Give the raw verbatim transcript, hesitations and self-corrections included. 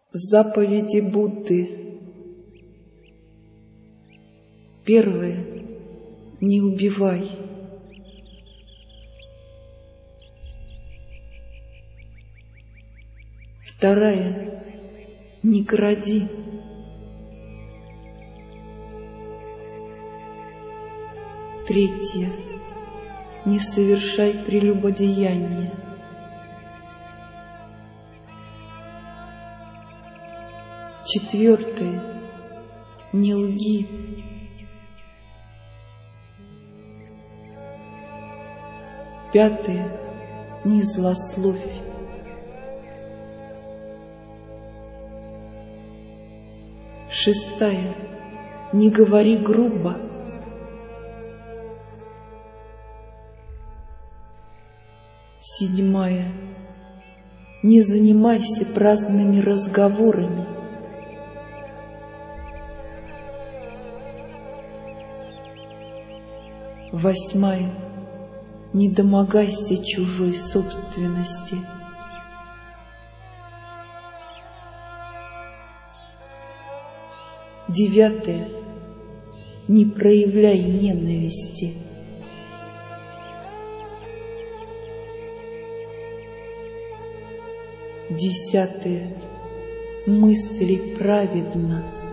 Заповеди Будды. Первое. Не убивай. Вторая. Не кради. Третье. Не совершай прелюбодеяния. Четвертое. Не лги. Пятое. Не злословь. Шестая. Не говори грубо. Седьмая. Не занимайся праздными разговорами. Восьмая. Не домогайся чужой собственности. Девятое. Не проявляй ненависти. Десятое. Мысли праведно.